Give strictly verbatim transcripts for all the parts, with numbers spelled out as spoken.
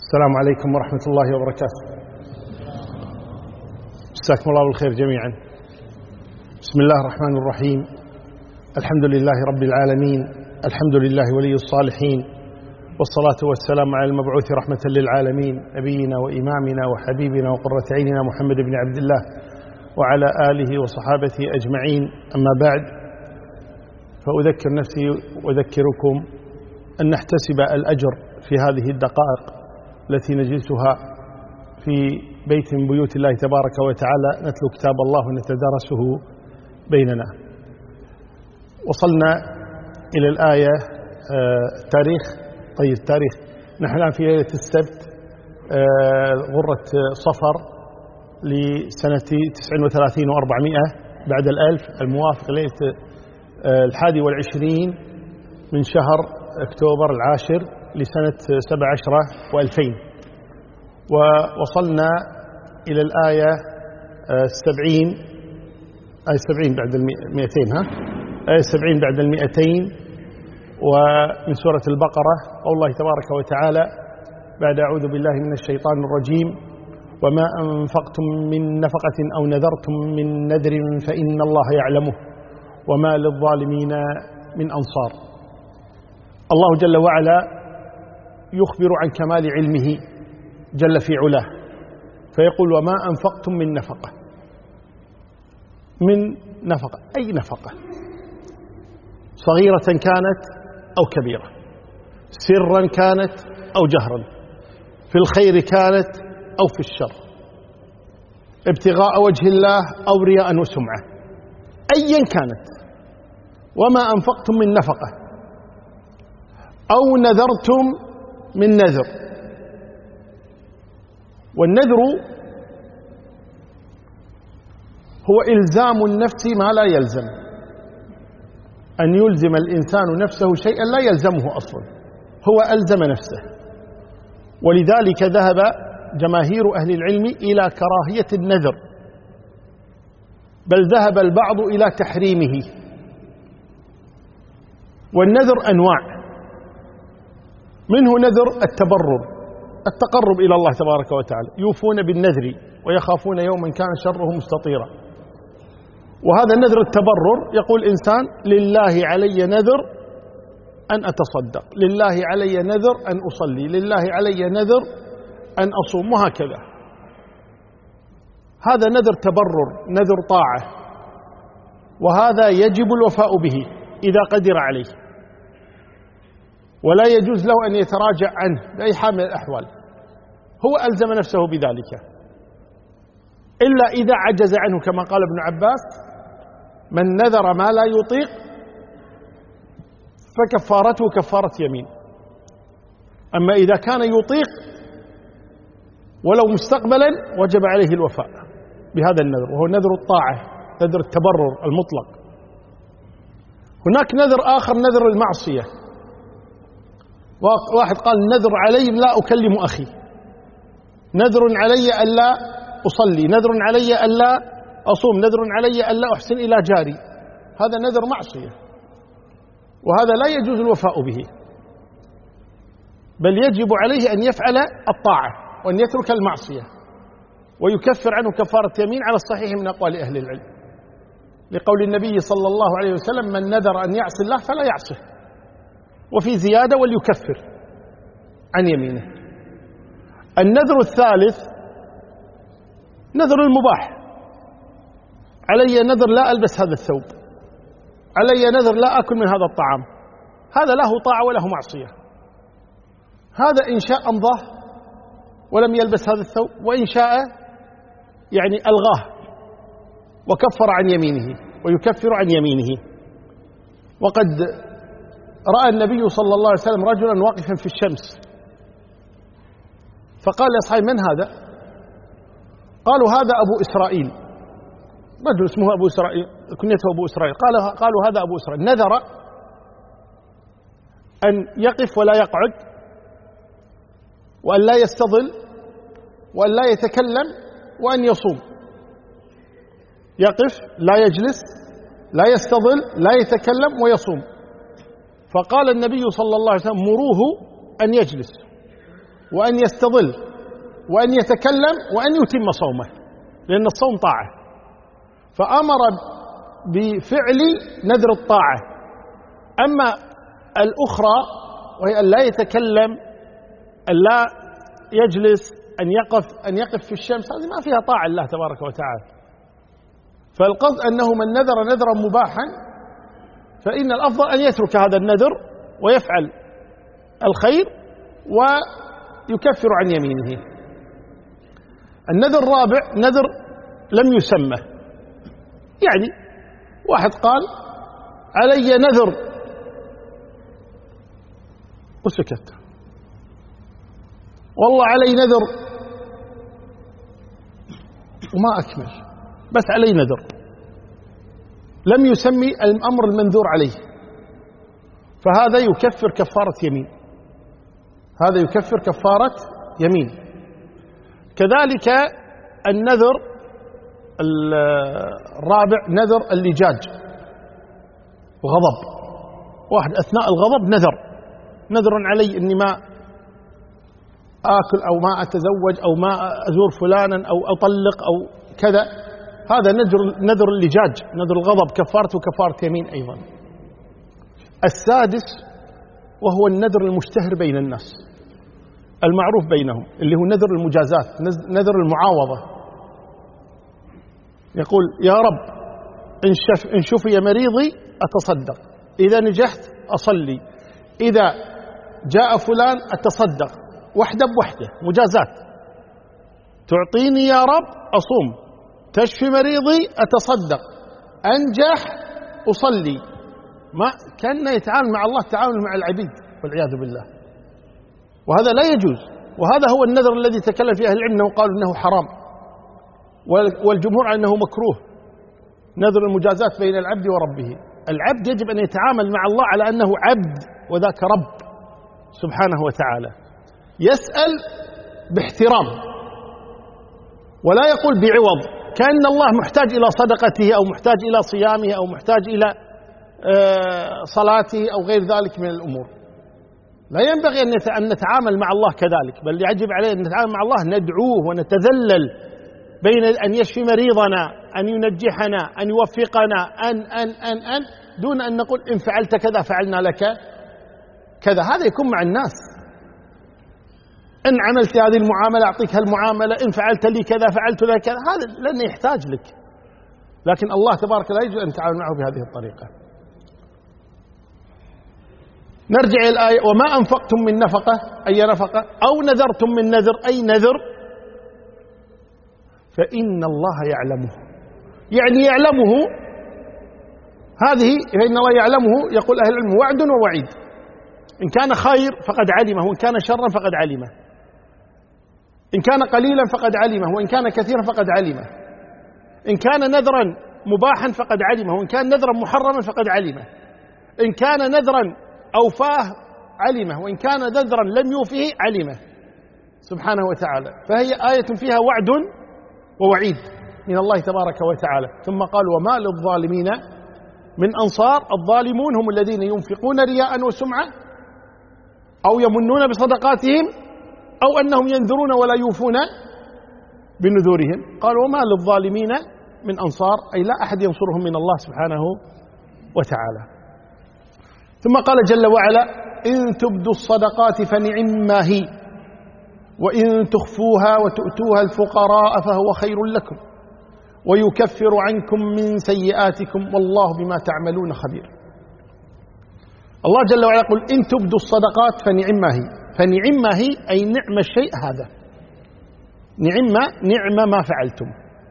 السلام عليكم ورحمة الله وبركاته. جزاكم الله بالخير جميعا. بسم الله الرحمن الرحيم. الحمد لله رب العالمين، الحمد لله ولي الصالحين، والصلاة والسلام على المبعوث رحمة للعالمين نبينا وإمامنا وحبيبنا وقرة عيننا محمد بن عبد الله وعلى آله وصحابته أجمعين. أما بعد، فأذكر نفسي وأذكركم أن نحتسب الأجر في هذه الدقائق التي نجلسها في بيت من بيوت الله تبارك وتعالى نتلو كتاب الله ونتدارسه بيننا. وصلنا إلى الآية التاريخ. طيب التاريخ، نحن الآن في ليلة السبت غرة صفر لسنة تسع وثلاثين وأربعمائة بعد الألف، الموافق ليلة الحادي والعشرين من شهر أكتوبر العاشر لسنة سبع عشرة وألفين. ووصلنا إلى الآية السبعين، آية السبعين بعد المئتين، ها آية السبعين بعد المئتين ومن سورة البقرة، قول الله تبارك وتعالى بعد أعوذ بالله من الشيطان الرجيم: وما أنفقتم من نفقة أو نذرتم من نذر فإن الله يعلمه وما للظالمين من أنصار. الله جل وعلا يخبر عن كمال علمه جل في علاه، فيقول: وما أنفقتم من نفقة. من نفقة أي نفقة، صغيرة كانت أو كبيرة، سرا كانت أو جهرا، في الخير كانت أو في الشر، ابتغاء وجه الله أو رياء وسمعة، أيا كانت. وما أنفقتم من نفقة أو نذرتم من نذر. والنذر هو إلزام النفس ما لا يلزم، أن يلزم الإنسان نفسه شيئا لا يلزمه أصلا، هو ألزم نفسه. ولذلك ذهب جماهير أهل العلم إلى كراهية النذر، بل ذهب البعض إلى تحريمه. والنذر أنواع، منه نذر التبرر، التقرب إلى الله تبارك وتعالى، يوفون بالنذر ويخافون يوما كان شره مستطيرا. وهذا نذر التبرر، يقول إنسان: لله علي نذر أن أتصدق، لله علي نذر أن أصلي، لله علي نذر أن أصوم، وهكذا. هذا نذر تبرر، نذر طاعة، وهذا يجب الوفاء به إذا قدر عليه، ولا يجوز له أن يتراجع عنه بأي حال من الأحوال، هو ألزم نفسه بذلك، إلا إذا عجز عنه، كما قال ابن عباس: من نذر ما لا يطيق فكفارته كفارة يمين. أما إذا كان يطيق ولو مستقبلا وجب عليه الوفاء بهذا النذر، وهو نذر الطاعة، نذر التبرر المطلق. هناك نذر آخر، نذر المعصية. واحد قال: نذر علي لا أكلم أخي، نذر علي ألا أصلي، نذر علي ألا أصوم، نذر علي ألا أحسن إلى جاري. هذا نذر معصية، وهذا لا يجوز الوفاء به، بل يجب عليه أن يفعل الطاعة وأن يترك المعصية، ويكفر عنه كفارة يمين على الصحيح من أقوال أهل العلم، لقول النبي صلى الله عليه وسلم: من نذر أن يعصي الله فلا يعصه. وفي زيادة: وليكفر عن يمينه. النذر الثالث نذر المباح: علي نذر لا ألبس هذا الثوب، علي نذر لا أكل من هذا الطعام. هذا له طاعة وله معصية. هذا إن شاء أمضاه ولم يلبس هذا الثوب، وإن شاء يعني ألغاه وكفر عن يمينه ويكفر عن يمينه. وقد رأى النبي صلى الله عليه وسلم رجلا واقفا في الشمس، فقال لأصحابه: من هذا؟ قالوا: هذا أبو إسرائيل، رجل اسمه أبو إسرائيل، كنيته أبو إسرائيل. قال قالوا: هذا أبو إسرائيل نذر أن يقف ولا يقعد، وأن لا يستظل، وأن لا يتكلم، وأن يصوم. يقف، لا يجلس، لا يستظل، لا يتكلم، ويصوم. فقال النبي صلى الله عليه وسلم: مروه أن يجلس وأن يستظل وأن يتكلم وأن يتم صومه، لأن الصوم طاعة، فأمر بفعل نذر الطاعة. أما الأخرى وهي أن لا يتكلم، أن لا يجلس، أن يقف أن يقف في الشمس، هذه ما فيها طاعة الله تبارك وتعالى. فالقصد أنه من نذر نذرا مباحا فإن الأفضل أن يترك هذا النذر ويفعل الخير ويكفر عن يمينه. النذر الرابع نذر لم يسمى، يعني واحد قال علي نذر وسكت، والله علي نذر وما أكمل، بس علي نذر، لم يسمي الأمر المنذور عليه، فهذا يكفر كفارة يمين، هذا يكفر كفارة يمين. كذلك النذر الرابع نذر اللجاج وغضب، واحد أثناء الغضب نذر نذر علي إني ما آكل أو ما أتزوج أو ما أزور فلانا أو أطلق أو كذا، هذا نذر نذر اللجاج، نذر الغضب كفارته كفارة يمين أيضا. السادس وهو النذر المشتهر بين الناس المعروف بينهم، اللي هو نذر المجازات، نذر المعاوضة. يقول يا رب إن, شف إن شفي مريضي أتصدق، إذا نجحت أصلي، إذا جاء فلان أتصدق، وحدة بوحدة مجازات. تعطيني يا رب أصوم، تشفي مريضي أتصدق، أنجح أصلي. ما كان يتعامل مع الله تعامل مع العبيد والعياذ بالله، وهذا لا يجوز. وهذا هو النذر الذي تكلم فيه أهل العلم أنه قالوا أنه حرام، والجمهور على أنه مكروه، نذر المجازات بين العبد وربه. العبد يجب أن يتعامل مع الله على أنه عبد وذاك رب سبحانه وتعالى، يسأل باحترام ولا يقول بعوض، كأن الله محتاج إلى صدقته أو محتاج إلى صيامه أو محتاج إلى صلاته أو غير ذلك من الأمور. لا ينبغي أن نتعامل مع الله كذلك، بل يجب علينا أن نتعامل مع الله ندعوه ونتذلل بين أن يشفي مريضنا، أن ينجحنا، أن يوفقنا، أن أن أن أن دون أن نقول إن فعلت كذا فعلنا لك كذا. هذا يكون مع الناس، إن عملت هذه المعاملة أعطيك هالمعاملة، إن فعلت لي كذا فعلت لك كذا، هذا لن يحتاج لك. لكن الله تبارك لا يجوز أن نتعامل معه بهذه الطريقة. نرجع إلى الآية وما أنفقتم من نفقة، أي نفقة، أو نذرتم من نذر، أي نذر، فإن الله يعلمه، يعني يعلمه. هذه فإن الله يعلمه، يقول أهل العلم وعد ووعيد، إن كان خير فقد علمه، وإن كان شرا فقد علمه، إن كان قليلا فقد علمه، وإن كان كثيرا فقد علمه، إن كان نذرا مباحا فقد علمه، وإن كان نذرا محرما فقد علمه، إن كان نذرا أوفاه علمه، وإن كان نذرا لم يوفه علمه سبحانه وتعالى. فهي آية فيها وعد ووعيد من الله تبارك وتعالى. ثم قال وما للظالمين من أنصار. الظالمون هم الذين ينفقون رياء وسمعة أو يمنون بصدقاتهم أو أنهم ينذرون ولا يوفون بنذورهم. قال وما للظالمين من أنصار، أي لا أحد ينصرهم من الله سبحانه وتعالى. ثم قال جل وعلا إن تبدوا الصدقات فنعما هي، وإن تخفوها وتؤتوها الفقراء فهو خير لكم ويكفر عنكم من سيئاتكم والله بما تعملون خبير. الله جل وعلا يقول إن تبدوا الصدقات فنعما هي. فنعما هي أي نعم الشيء هذا، نعم نعم ما فعلتم.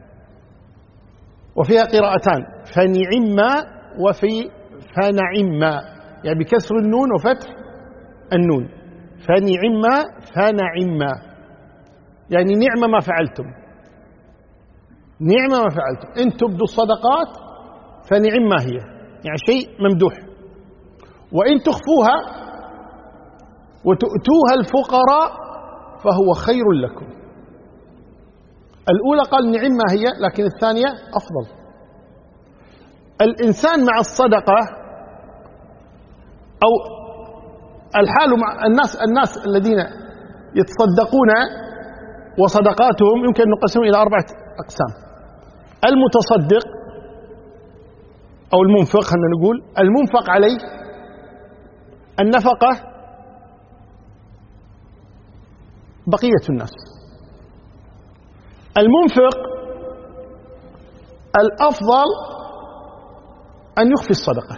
وفيها قراءتان، فنعما وفي فنعما، يعني بكسر النون وفتح النون. فنعما فنعما يعني نعم ما فعلتم، نعم ما فعلتم. إن تبدوا الصدقات فنعما هي، يعني شيء ممدوح. وإن تخفوها وتؤتوها الفقراء فهو خير لكم. الأولى قال نعما هي، لكن الثانية أفضل. الإنسان مع الصدقة أو الحال مع الناس الناس الذين يتصدقون وصدقاتهم يمكن أن نقسمها إلى أربعة أقسام. المتصدق أو المنفق، خلينا نقول المنفق عليه النفقة بقية الناس. المنفق الأفضل أن يخفي الصدقة،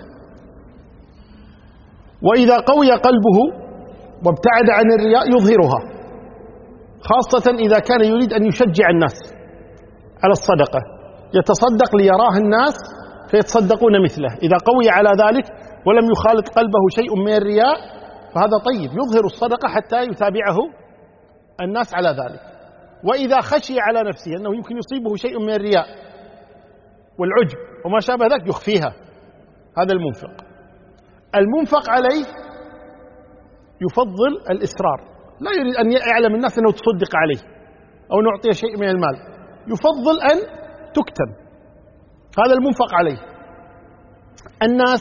وإذا قوي قلبه وابتعد عن الرياء يظهرها، خاصة إذا كان يريد أن يشجع الناس على الصدقة، يتصدق ليراه الناس فيتصدقون مثله. إذا قوي على ذلك ولم يخالط قلبه شيء من الرياء فهذا طيب، يظهر الصدقة حتى يتابعه الناس على ذلك. وإذا خشي على نفسه أنه يمكن يصيبه شيء من الرياء والعجب وما شابه ذلك يخفيها، هذا المنفق. المنفق عليه يفضل الإسرار، لا يريد أن يعلم الناس أنه تصدق عليه أو نعطيه شيء من المال، يفضل أن تكتم، هذا المنفق عليه. الناس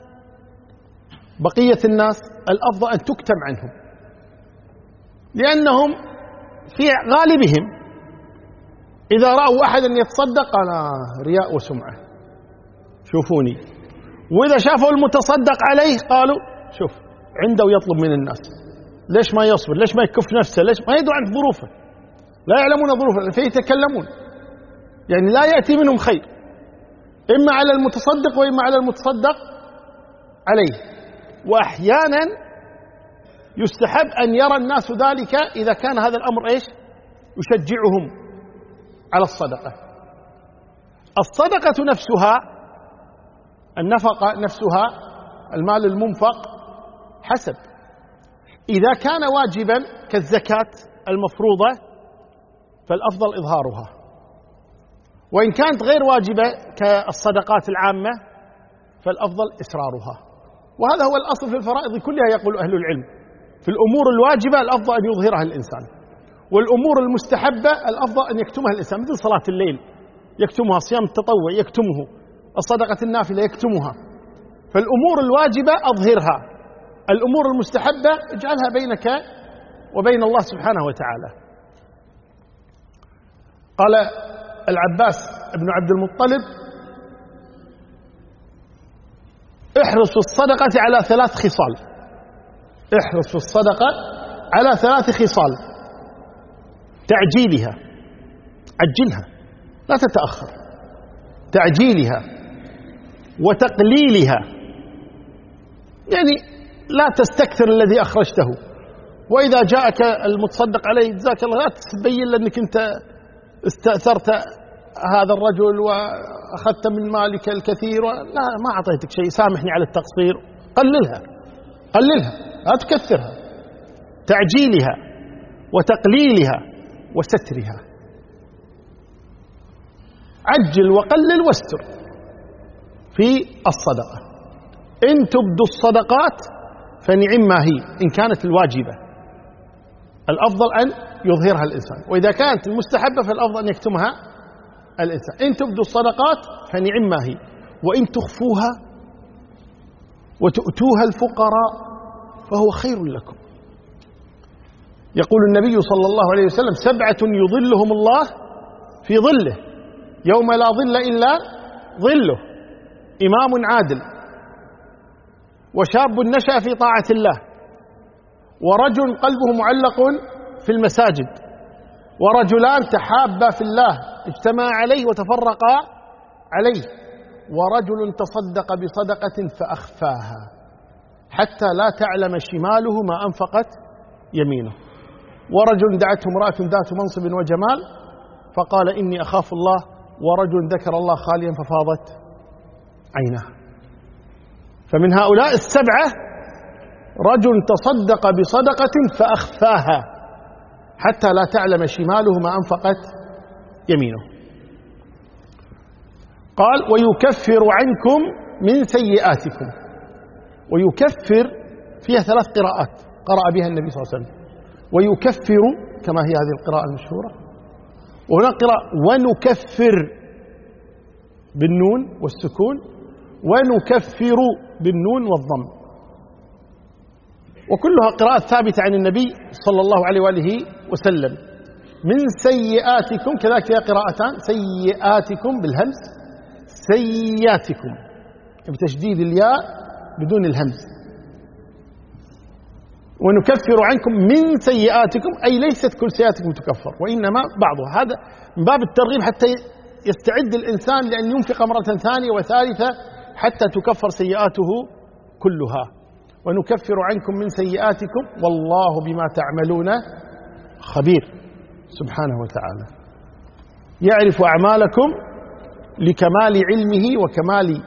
بقية الناس الأفضل أن تكتم عنهم، لأنهم في غالبهم إذا رأوا أحدا يتصدق قال رياء وسمعة شوفوني، وإذا شافوا المتصدق عليه قالوا شوف عنده يطلب من الناس، ليش ما يصبر، ليش ما يكف نفسه، ليش ما يدعو عن ظروفه، لا يعلمون ظروفه فيتكلمون، يعني لا يأتي منهم خير، إما على المتصدق وإما على المتصدق عليه. وأحيانا يستحب أن يرى الناس ذلك إذا كان هذا الأمر إيش يشجعهم على الصدقة. الصدقة نفسها، النفقة نفسها، المال المنفق حسب، إذا كان واجبا كالزكاة المفروضة فالأفضل إظهارها، وإن كانت غير واجبة كالصدقات العامة فالأفضل إسرارها. وهذا هو الأصل في الفرائض كلها، يقول أهل العلم في الأمور الواجبة الأفضل أن يظهرها الإنسان، والأمور المستحبة الأفضل أن يكتمها الإنسان، مثل صلاة الليل يكتمها، صيام التطوع يكتمه، الصدقة النافلة يكتمها. فالأمور الواجبة أظهرها، الأمور المستحبة اجعلها بينك وبين الله سبحانه وتعالى. قال العباس بن عبد المطلب احرص في الصدقة على ثلاث خصال، احرص في الصدقة على ثلاث خصال: تعجيلها، عجلها لا تتأخر، تعجيلها، وتقليلها، يعني لا تستكثر الذي أخرجته، وإذا جاءك المتصدق عليه جزاك الله لا تبين لأنك أنت استأثرت هذا الرجل وأخذت من مالك الكثير، لا ما أعطيتك شيء، سامحني على التقصير، قللها قللها لا تكثرها، تعجيلها وتقليلها وسترها، عجل وقلل واستر في الصدقة. إن تبدوا الصدقات فنعم ما هي إن كانت الواجبة، الأفضل أن يظهرها الإنسان، وإذا كانت المستحبة فالأفضل أن يكتمها الإنسان. إن تبدوا الصدقات فنعم ما هي، وإن تخفوها وتؤتوها الفقراء فهو خير لكم. يقول النبي صلى الله عليه وسلم: سبعة يظلهم الله في ظله يوم لا ظل إلا ظله: إمام عادل، وشاب نشأ في طاعة الله، ورجل قلبه معلق في المساجد، ورجلان تحابا في الله اجتمعا عليه وتفرقا عليه، ورجل تصدق بصدقة فأخفاها حتى لا تعلم شماله ما أنفقت يمينه، ورجل دعته امرأة ذات منصب وجمال فقال إني أخاف الله، ورجل ذكر الله خاليا ففاضت عيناه. فمن هؤلاء السبعة رجل تصدق بصدقة فأخفاها حتى لا تعلم شماله ما أنفقت يمينه. قال: ويكفر عنكم من سيئاتكم. ويكفر فيها ثلاث قراءات قرأ بها النبي صلى الله عليه وسلم: ويكفر كما هي هذه القراءة المشهورة، وهنا قراءة ونكفر بالنون والسكون، ونكفر بالنون والضم. وكلها قراءات ثابتة عن النبي صلى الله عليه وآله وسلم. من سيئاتكم، كذلك فيها قراءتان، سيئاتكم بالهمز، سيئاتكم بتشديد الياء بدون الهمز. ونكفر عنكم من سيئاتكم، أي ليست كل سيئاتكم تكفر، وإنما بعضها. هذا من باب الترغيب حتى يستعد الإنسان لأن ينفق مرة ثانية وثالثة حتى تكفر سيئاته كلها. ونكفر عنكم من سيئاتكم والله بما تعملون خبير سبحانه وتعالى. يعرف أعمالكم لكمال علمه وكمال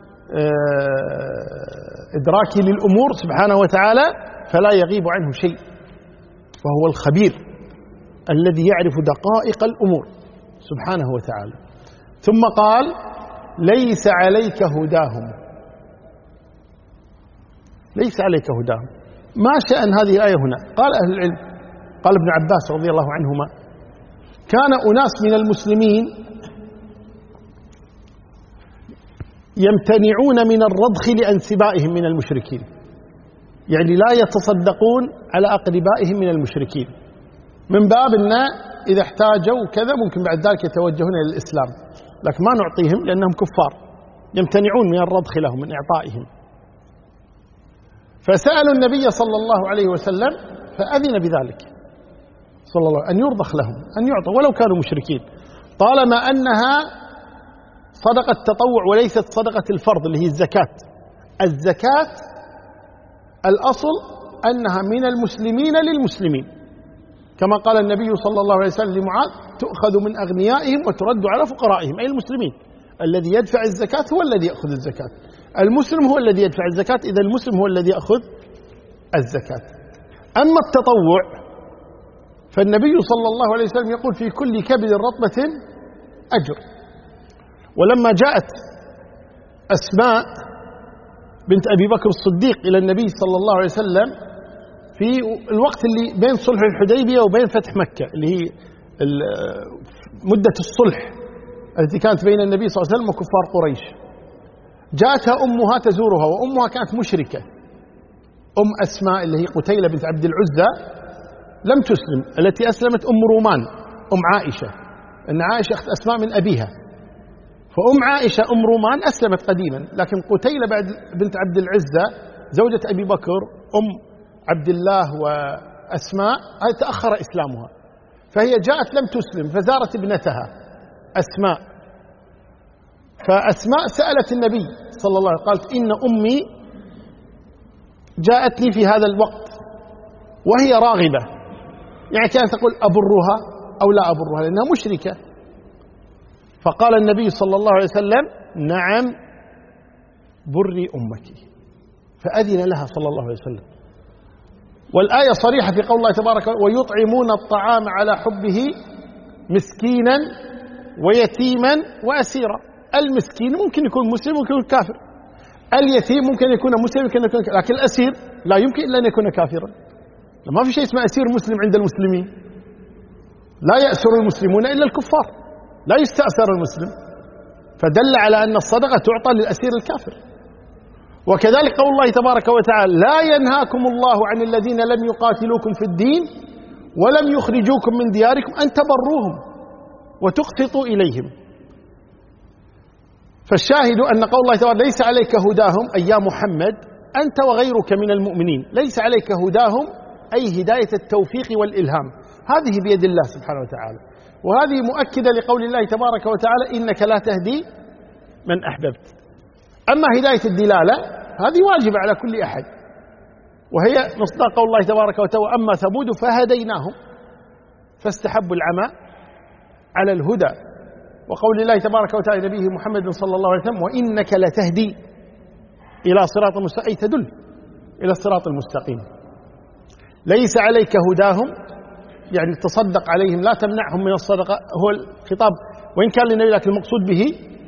إدراكه للأمور سبحانه وتعالى، فلا يغيب عنه شيء، وهو الخبير الذي يعرف دقائق الأمور سبحانه وتعالى. ثم قال ليس عليك هداهم، ليس عليك هداهم. ما شأن هذه الآية هنا؟ قال أهل العلم، قال ابن عباس رضي الله عنهما: كان أناس من المسلمين يمتنعون من الرضخ لأنسبائهم من المشركين، يعني لا يتصدقون على أقربائهم من المشركين، من باب أن إذا احتاجوا كذا ممكن بعد ذلك يتوجهون إلى الإسلام، لكن ما نعطيهم لأنهم كفار، يمتنعون من الرضخ لهم من إعطائهم. فسألوا النبي صلى الله عليه وسلم فأذن بذلك صلى الله عليه وسلم، أن يرضخ لهم، أن يعطوا ولو كانوا مشركين، طالما أنها صدقة تطوع وليست صدقة الفرض اللي هي الزكاة. الزكاة الأصل أنها من المسلمين للمسلمين، كما قال النبي صلى الله عليه وسلم لمعاذ: تؤخذ من أغنيائهم وترد على فقرائهم، أي المسلمين. الذي يدفع الزكاة هو الذي يأخذ الزكاة، المسلم هو الذي يدفع الزكاة، إذا المسلم هو الذي يأخذ الزكاة. أما التطوع فالنبي صلى الله عليه وسلم يقول: في كل كبد رطبة أجر. ولما جاءت أسماء بنت أبي بكر الصديق إلى النبي صلى الله عليه وسلم في الوقت اللي بين صلح الحديبية وبين فتح مكة، اللي هي مدة الصلح التي كانت بين النبي صلى الله عليه وسلم وكفار قريش، جاءتها أمها تزورها، وأمها كانت مشركة. أم أسماء اللي هي قتيلة بنت عبد العزى لم تسلم، التي أسلمت أم رومان أم عائشة، أن عائشة أخت أسماء من أبيها، فأم عائشة أم رومان أسلمت قديما، لكن قتيلة بعد بنت عبد العزى زوجة أبي بكر أم عبد الله وأسماء تأخر إسلامها، فهي جاءت لم تسلم فزارت ابنتها أسماء، فأسماء سألت النبي صلى الله عليه وسلم، قالت: إن أمي جاءتني في هذا الوقت وهي راغبة، يعني كانت تقول أبرها أو لا أبرها لأنها مشركة. فقال النبي صلى الله عليه وسلم: نعم بري أمك، فأذن لها صلى الله عليه وسلم. والآية صريحة في قول الله تبارك: ويطعمون الطعام على حبه مسكينا ويتيما وأسيرا. المسكين ممكن يكون مسلم ممكن يكون كافر، اليتيم ممكن يكون مسلم ممكن يكون كافر، لكن الأسير لا يمكن إلا أن يكون كافرا. ما في شيء اسمه أسير مسلم عند المسلمين، لا يأسر المسلمون إلا الكفار، لا يستأسر المسلم، فدل على أن الصدقة تعطى للأسير الكافر. وكذلك قول الله تبارك وتعالى: لا ينهاكم الله عن الذين لم يقاتلوكم في الدين ولم يخرجوكم من دياركم أن تبروهم وتقسطوا إليهم. فالشاهد أن قول الله تبارك: ليس عليك هداهم، أي يا محمد أنت وغيرك من المؤمنين، ليس عليك هداهم أي هداية التوفيق والإلهام، هذه بيد الله سبحانه وتعالى. وهذه مؤكدة لقول الله تبارك وتعالى: إنك لا تهدي من أحببت. أما هداية الدلالة هذه واجبة على كل أحد، وهي مصداق قول الله تبارك وتعالى: أما ثمود فهديناهم فاستحبوا العمى على الهدى. وقول الله تبارك وتعالى نبيه محمد صلى الله عليه وسلم: وإنك لتهدي إلى صراط المستقيم، تدل إلى الصراط المستقيم. ليس عليك هداهم يعني تصدق عليهم، لا تمنعهم من الصدقة، هو الخطاب وإن كان للنبي لكن المقصود به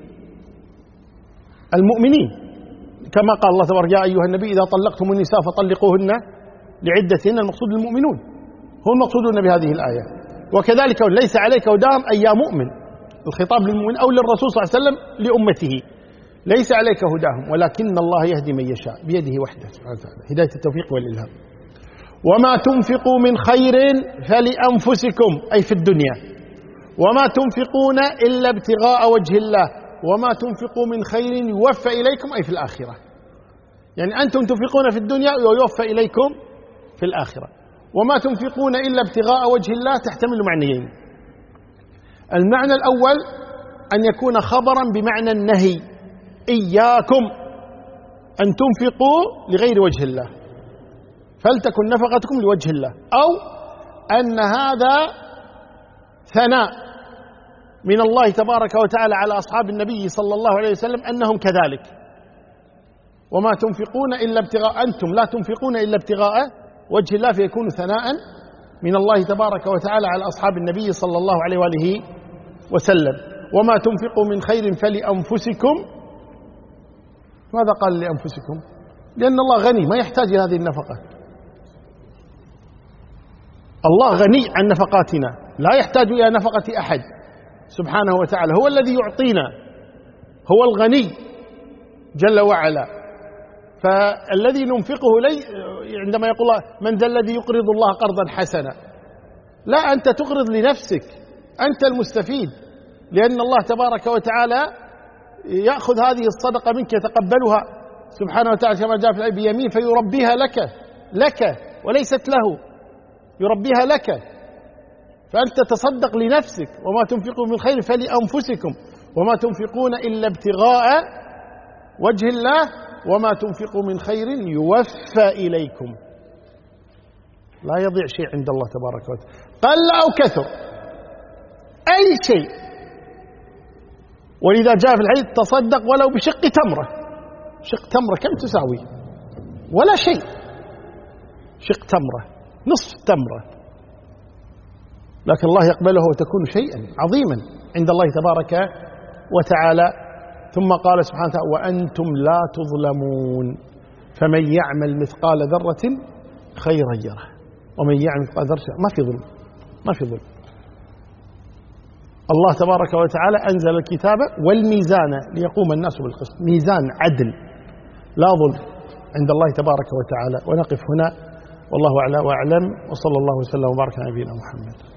المؤمنين، كما قال الله تبارك: يا أيها النبي إذا طلقتم النساء فطلقوهن لعدتهن، المقصود للمؤمنون، هو المقصود بهذه الآية. وكذلك ليس عليك هداهم أي يا مؤمن، الخطاب للمؤمن أو للرسول صلى الله عليه وسلم لأمته، ليس عليك هداهم ولكن الله يهدي من يشاء بيده وحده سبحانه وتعالى، هداية التوفيق والإلهام. وما تنفقوا من خير فلأنفسكم أي في الدنيا، وما تنفقون إلا ابتغاء وجه الله، وما تنفقوا من خير يوفى إليكم أي في الآخرة. يعني أنتم تنفقون في الدنيا ويوفى إليكم في الآخرة. وما تنفقون إلا ابتغاء وجه الله تحتمل معنيين. المعنى الأول أن يكون خبرا بمعنى النهي، إياكم أن تنفقوا لغير وجه الله، فلتكن نفقتكم لوجه الله، أو أن هذا ثناء من الله تبارك وتعالى على أصحاب النبي صلى الله عليه وسلم أنهم كذلك. وما تنفقون إلا ابتغاء، أنتم لا تنفقون إلا ابتغاء وجه الله، فيكون ثناء من الله تبارك وتعالى على أصحاب النبي صلى الله عليه وآله وسلم. وما تنفقوا من خير فلأنفسكم. ماذا قال لأنفسكم؟ لأن الله غني ما يحتاج إلى هذه النفقة. الله غني عن نفقاتنا، لا يحتاج إلى نفقة أحد سبحانه وتعالى، هو الذي يعطينا، هو الغني جل وعلا. فالذي ننفقه لي عندما يقول الله من ذا الذي يقرض الله قرضا حسنا، لا، أنت تقرض لنفسك، أنت المستفيد، لأن الله تبارك وتعالى يأخذ هذه الصدقة منك يتقبلها سبحانه وتعالى كما جاء في الآية بيمين فيربيها لك لك وليست له، يربيها لك، فأنت تصدق لنفسك. وما تنفقوا من خير فلأنفسكم وما تنفقون إلا ابتغاء وجه الله وما تنفقوا من خير يوفى إليكم، لا يضيع شيء عند الله تبارك وتعالى، قل أو كثر، أي شيء. ولذا جاء في الحديث تصدق ولو بشق تمرة. شق تمرة كم تساوي؟ ولا شيء. شق تمرة، نصف تمرة، لكن الله يقبله وتكون شيئا عظيما عند الله تبارك وتعالى. ثم قال سبحانه وتعالى وأنتم لا تظلمون فمن يعمل مثقال ذرة خيرا يره ومن يعمل مثقال ذرة، ما في ظلم، ما في ظلم. الله تبارك وتعالى أنزل الكتاب والميزان ليقوم الناس بالقسط، ميزان عدل لا ظلم عند الله تبارك وتعالى. ونقف هنا والله أعلى وأعلم، وصلى الله وسلم وبارك على نبينا محمد.